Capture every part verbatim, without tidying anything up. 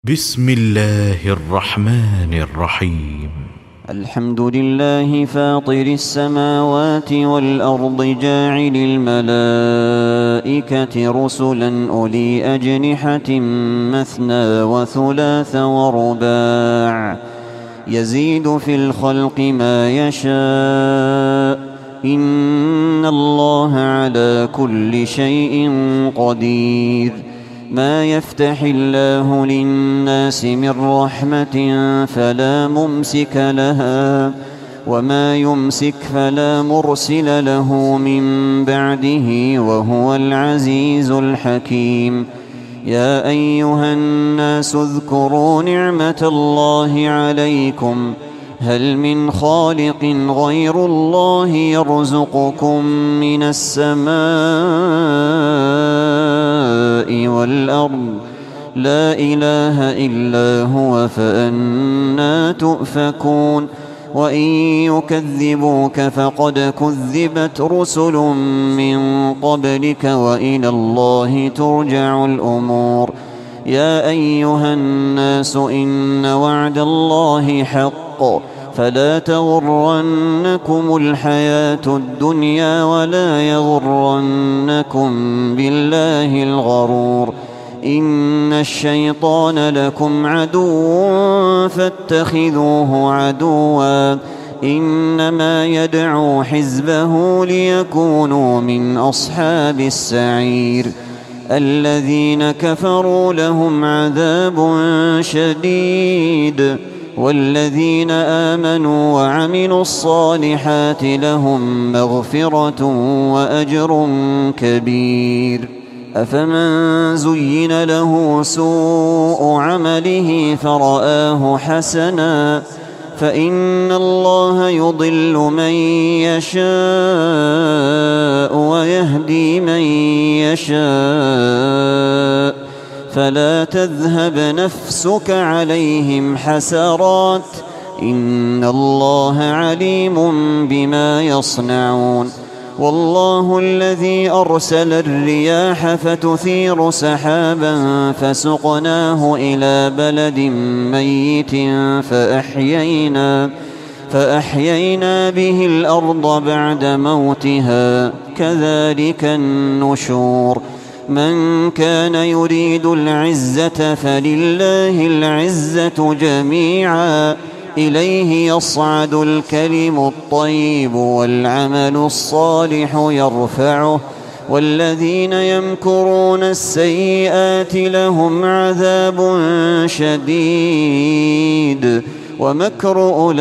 بسم الله الرحمن الرحيم. الحمد لله فاطر السماوات والأرض جاعل الملائكة رسلا أولي أجنحة مثنى وثلاث ورباع يزيد في الخلق ما يشاء إن الله على كل شيء قدير. ما يفتح الله للناس من رحمة فلا ممسك لها وما يمسك فلا مرسل له من بعده وهو العزيز الحكيم. يا أيها الناس اذكروا نعمة الله عليكم هل من خالق غير الله يرزقكم من السماء والأرض لا إله إلا هو فأنى تؤفكون. وإن يكذبوك فقد كذبت رسل من قبلك وإلى الله ترجع الأمور. يا أيها الناس إن وعد الله حق فلا تغرنكم الحياة الدنيا ولا يغرنكم بالله الغرور. إن الشيطان لكم عدو فاتخذوه عدوا إنما يدعو حزبه ليكونوا من أصحاب السعير. الذين كفروا لهم عذاب شديد والذين آمنوا وعملوا الصالحات لهم مغفرة وأجر كبير. أفمن زين له سوء عمله فرآه حسنا فإن الله يضل من يشاء ويهدي من يشاء فلا تذهب نفسك عليهم حسرات إن الله عليم بما يصنعون. والله الذي أرسل الرياح فتثير سحابا فسقناه إلى بلد ميت فأحيينا, فأحيينا به الأرض بعد موتها كذلك النشور. من كان يريد العزة فلله العزة جميعا إليه يصعد الكلم الطيب والعمل الصالح يرفعه والذين يمكرون السيئات لهم عذاب شديد ومكر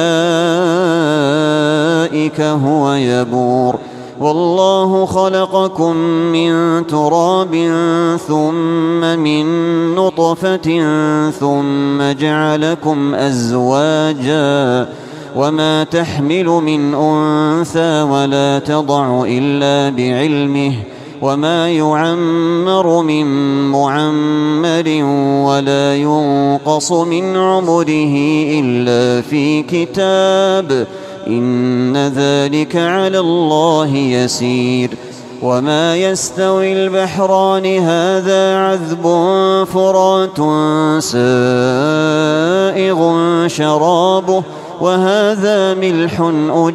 أولئك هو يبور. والله خلقكم من تراب ثم من نطفة ثم جعلكم أزواجا وما تحمل من أنثى ولا تضع إلا بعلمه وما يعمر من معمر ولا ينقص من عمره إلا في كتاب إن ذلك على الله يسير. وما يستوي البحران هذا عذب فرات سائغ شرابه وهذا ملح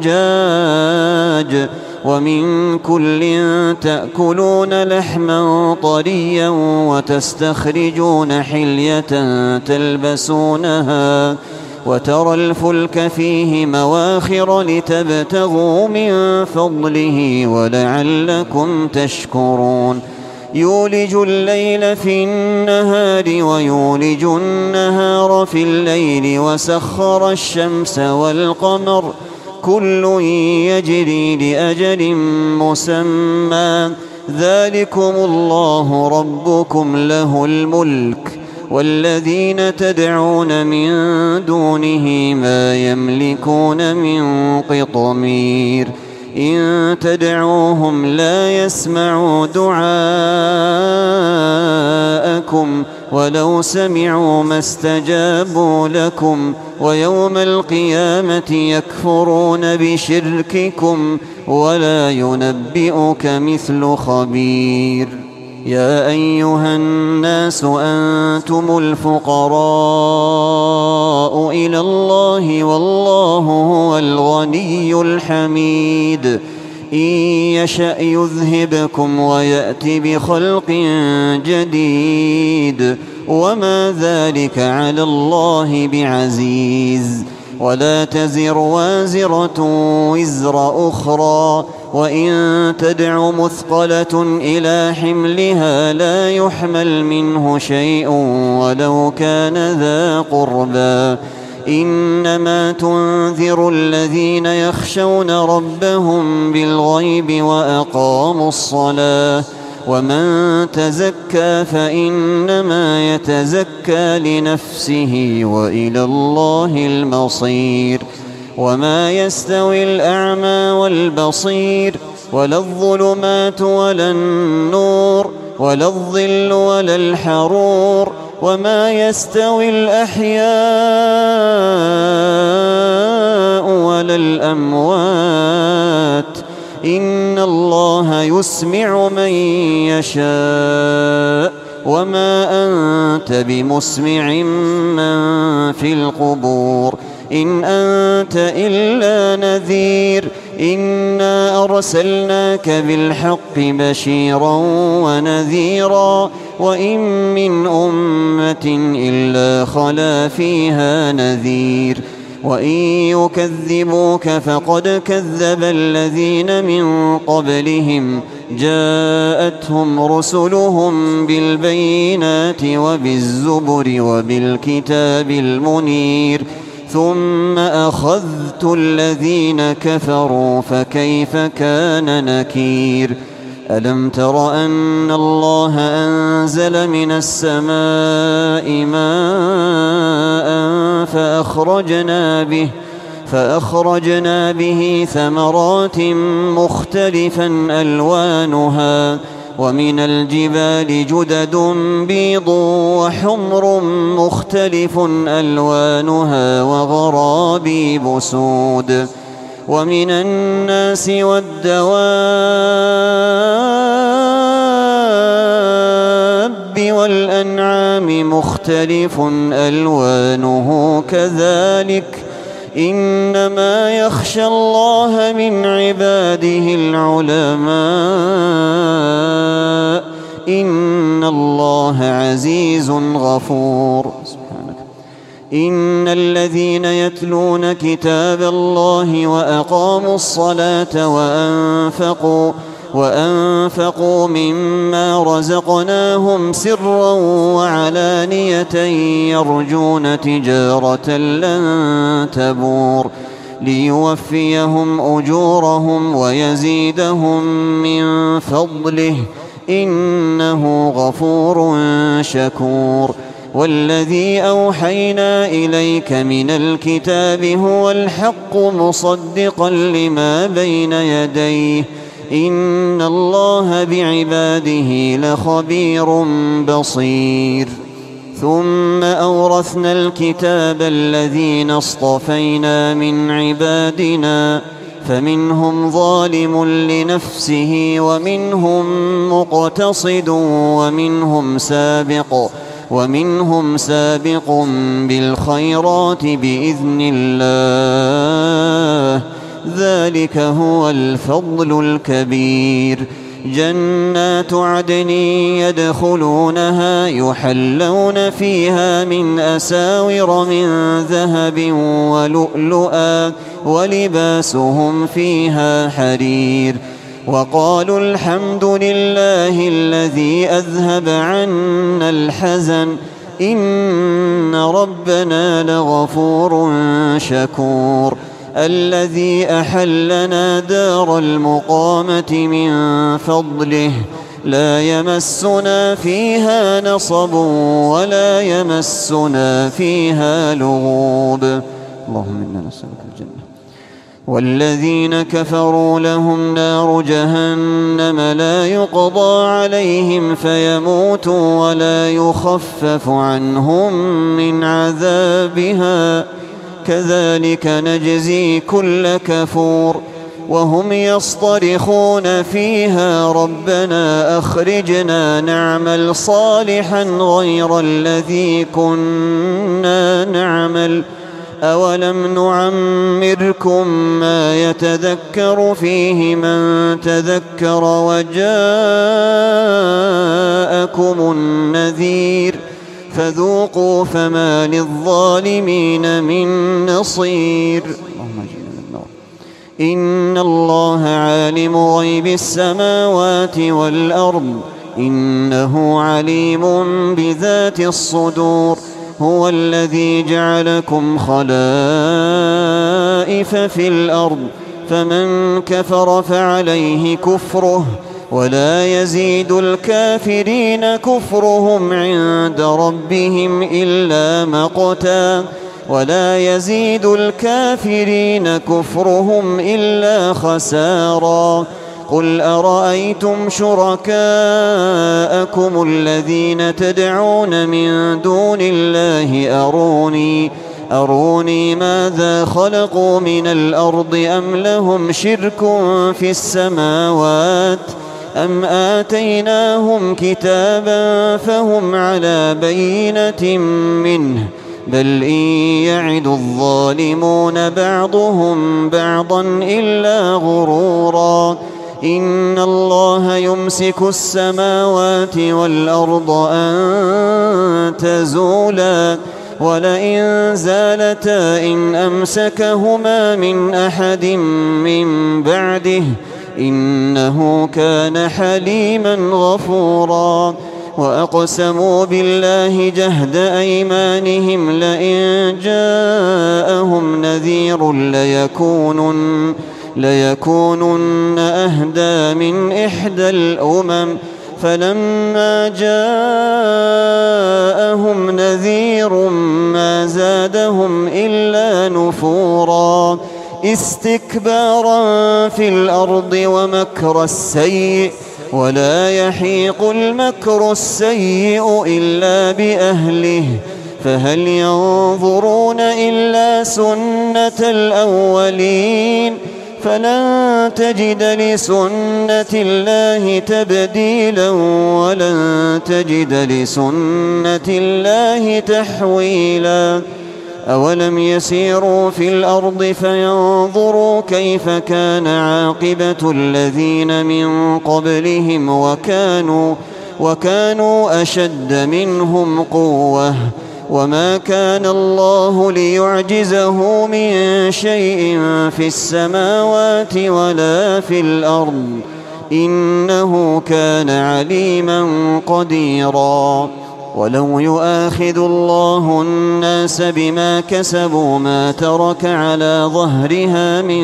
أجاج ومن كل تأكلون لحما طريا وتستخرجون حلية تلبسونها وترى الفلك فيه مواخر لتبتغوا من فضله ولعلكم تشكرون. يولج الليل في النهار ويولج النهار في الليل وسخر الشمس والقمر كل يجري لأجل مسمى ذلكم الله ربكم له الملك والذين تدعون من دونه ما يملكون من قطمير. إن تدعوهم لا يسمعوا دعاءكم ولو سمعوا ما استجابوا لكم ويوم القيامة يكفرون بشرككم ولا ينبئك مثل خبير. يا أيها الناس أنتم الفقراء إلى الله والله هو الغني الحميد إن يشأ يذهبكم ويأت بخلق جديد وما ذلك على الله بعزيز ولا تزر وازرة وزر أخرى وإن تدع مثقلة إلى حملها لا يحمل منه شيء ولو كان ذا قربى إنما تنذر الذين يخشون ربهم بالغيب وأقاموا الصلاة ومن تزكى فإنما يتزكى لنفسه وإلى الله المصير وما يستوي الأعمى والبصير ولا الظلمات ولا النور ولا الظل ولا الحرور وما يستوي الأحياء ولا الأموات إن الله يسمع من يشاء وما أنت بمسمع من في القبور إن أنت إلا نذير إنا أرسلناك بالحق بشيرا ونذيرا وإن من أمة إلا خلا فيها نذير وإن يكذبوك فقد كذب الذين من قبلهم جاءتهم رسلهم بالبينات وبالزبر وبالكتاب المنير ثم أخذت الذين كفروا فكيف كان نكير ألم تر أن الله أنزل من السماء ماء فأخرجنا به فأخرجنا به ثمرات مختلفا ألوانها ومن الجبال جدد بيض وحمر مختلف ألوانها وغرابيب سود ومن الناس والدواب والأنعام مختلف ألوانه كذلك إنما يخشى الله من عباده العلماء إن الله عزيز غفور سبحانك إن الذين يتلون كتاب الله وأقاموا الصلاة وأنفقوا وأنفقوا مما رزقناهم سرا وعلانية يرجون تجارة لن تبور ليوفيهم أجورهم ويزيدهم من فضله إنه غفور شكور والذي أوحينا إليك من الكتاب هو الحق مصدقا لما بين يديه إن الله بعباده لخبير بصير ثم أورثنا الكتاب الذين اصطفينا من عبادنا فمنهم ظالم لنفسه ومنهم مقتصد ومنهم سابق ومنهم سابق بالخيرات بإذن الله ذلك هو الفضل الكبير جنات عدن يدخلونها يحلون فيها من أساور من ذهب ولؤلؤا ولباسهم فيها حرير وقالوا الحمد لله الذي أذهب عنا الحزن إن ربنا لغفور شكور الذي أحلنا دار المقامة من فضله لا يمسنا فيها نصب ولا يمسنا فيها لغوب اللهم إنا نسألك الجنة والذين كفروا لهم نار جهنم لا يقضى عليهم فيموتوا ولا يخفف عنهم من عذابها كذلك نجزي كل كفور وهم يصطرخون فيها ربنا أخرجنا نعمل صالحا غير الذي كنا نعمل أولم نعمركم ما يتذكر فيه من تذكر وجاءكم النذير فذوقوا فما للظالمين من نصير. إن الله عالم غيب السماوات والأرض إنه عليم بذات الصدور هو الذي جعلكم خلائف في الأرض فمن كفر فعليه كفره ولا يزيد الكافرين كفرهم عند ربهم إلا مقتا ولا يزيد الكافرين كفرهم إلا خسارا. قل أرأيتم شركاءكم الذين تدعون من دون الله أروني أروني ماذا خلقوا من الأرض أم لهم شرك في السماوات أم آتيناهم كتابا فهم على بينة منه بل إن يعد الظالمون بعضهم بعضا إلا غرورا. إن الله يمسك السماوات والأرض أن تزولا ولئن زالتا إن أمسكهما من أحد من بعده إنه كان حليما غفورا. وأقسموا بالله جهد أيمانهم لئن جاءهم نذير ليكونن, ليكونن أهدى من إحدى الأمم فلما جاءهم نذير ما زادهم إلا نفورا استكبارا في الأرض ومكر السيء ولا يحيق المكر السيء إلا بأهله فهل ينظرون إلا سنة الأولين فلن تجد لسنة الله تبديلا ولن تجد لسنة الله تحويلا. أولم يسيروا في الأرض فينظروا كيف كان عاقبة الذين من قبلهم وكانوا, وكانوا أشد منهم قوة وما كان الله ليعجزه من شيء في السماوات ولا في الأرض إنه كان عليما قديرا. ولو يؤاخذ الله الناس بما كسبوا ما ترك على ظهرها من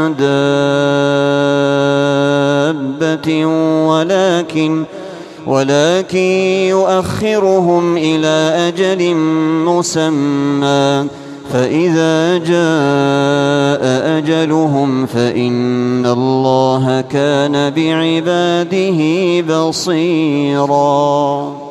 دابة ولكن ولكن يؤخرهم إلى أجل مسمى فإذا جاء أجلهم فإن الله كان بعباده بصيرا.